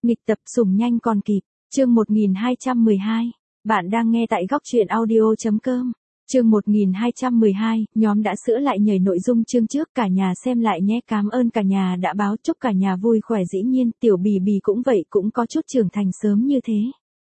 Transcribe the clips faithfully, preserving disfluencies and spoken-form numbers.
Nghịch tập sủng nhanh còn kịp, chương một nghìn hai trăm mười hai. Bạn đang nghe tại góc truyện audio chấm com. Chương một nghìn hai trăm mười hai, nhóm đã sửa lại nhảy nội dung chương trước, cả nhà xem lại nhé. Cảm ơn cả nhà đã báo, chúc cả nhà vui khỏe. Dĩ nhiên, tiểu bì bì cũng vậy, cũng có chút trưởng thành sớm như thế.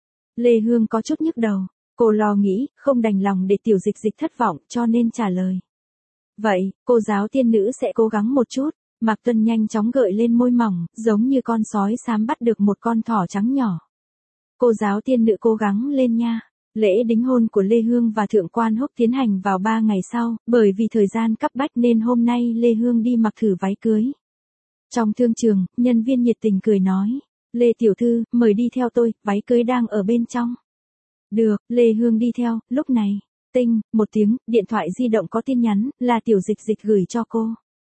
Lê Hương có chút nhức đầu, cô lo nghĩ, không đành lòng để tiểu dịch dịch thất vọng, cho nên trả lời. Vậy, cô giáo tiên nữ sẽ cố gắng một chút. Mạc Tuân nhanh chóng gợi lên môi mỏng, giống như con sói xám bắt được một con thỏ trắng nhỏ. Cô giáo tiên nữ cố gắng lên nha. Lễ đính hôn của Lê Hương và Thượng Quan Húc tiến hành vào ba ngày sau, bởi vì thời gian cấp bách nên hôm nay Lê Hương đi mặc thử váy cưới. Trong thương trường, nhân viên nhiệt tình cười nói, Lê tiểu thư, mời đi theo tôi, váy cưới đang ở bên trong. Được, Lê Hương đi theo. Lúc này, tinh, một tiếng, điện thoại di động có tin nhắn, là tiểu dịch dịch gửi cho cô.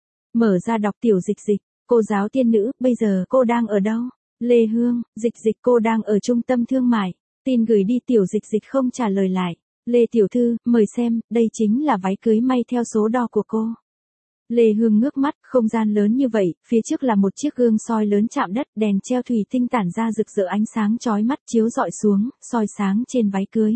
Mở ra đọc. Tiểu dịch dịch, cô giáo tiên nữ, bây giờ cô đang ở đâu? Lê Hương, dịch dịch cô đang ở trung tâm thương mại. Tin gửi đi. Tiểu dịch dịch không trả lời lại. Lê tiểu thư, mời xem, đây chính là váy cưới may theo số đo của cô. Lê Hương ngước mắt, không gian lớn như vậy, phía trước là một chiếc gương soi lớn chạm đất, đèn treo thủy tinh tản ra rực rỡ ánh sáng chói mắt chiếu rọi xuống, soi sáng trên váy cưới.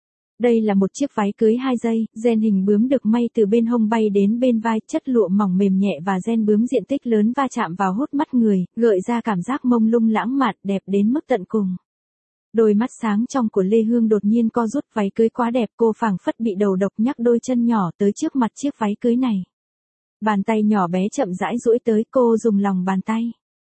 Đây là một chiếc váy cưới hai dây, ren hình bướm được may từ bên hông bay đến bên vai, chất lụa mỏng mềm nhẹ và ren bướm diện tích lớn va chạm vào hút mắt người, gợi ra cảm giác mông lung lãng mạn, đẹp đến mức tận cùng. Đôi mắt sáng trong của Lê Hương đột nhiên co rút, váy cưới quá đẹp, cô phảng phất bị đầu độc, nhắc đôi chân nhỏ tới trước mặt chiếc váy cưới này. Bàn tay nhỏ bé chậm rãi duỗi tới, cô dùng lòng bàn tay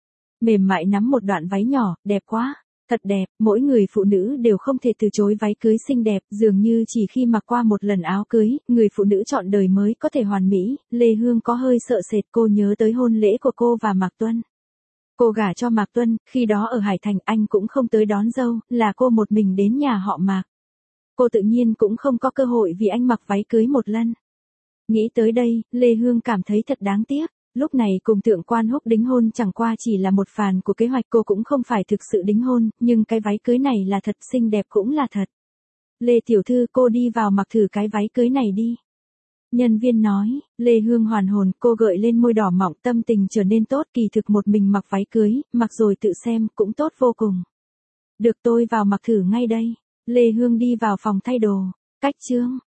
mềm mại nắm một đoạn váy nhỏ, đẹp quá. Thật đẹp, mỗi người phụ nữ đều không thể từ chối váy cưới xinh đẹp, dường như chỉ khi mặc qua một lần áo cưới, người phụ nữ chọn đời mới có thể hoàn mỹ. Lê Hương có hơi sợ sệt, cô nhớ tới hôn lễ của cô và Mạc Tuân. Cô gả cho Mạc Tuân, khi đó ở Hải Thành anh cũng không tới đón dâu, là cô một mình đến nhà họ Mạc. Cô tự nhiên cũng không có cơ hội vì anh mặc váy cưới một lần. Nghĩ tới đây, Lê Hương cảm thấy thật đáng tiếc. Lúc này cùng Thượng Quan Húc đính hôn chẳng qua chỉ là một phần của kế hoạch, cô cũng không phải thực sự đính hôn, nhưng cái váy cưới này là thật, xinh đẹp cũng là thật. Lê tiểu thư, cô đi vào mặc thử cái váy cưới này đi. Nhân viên nói. Lê Hương hoàn hồn, cô gợi lên môi đỏ mọng, tâm tình trở nên tốt, kỳ thực một mình mặc váy cưới, mặc rồi tự xem, cũng tốt vô cùng. Được, tôi vào mặc thử ngay đây. Lê Hương đi vào phòng thay đồ. Cách chương.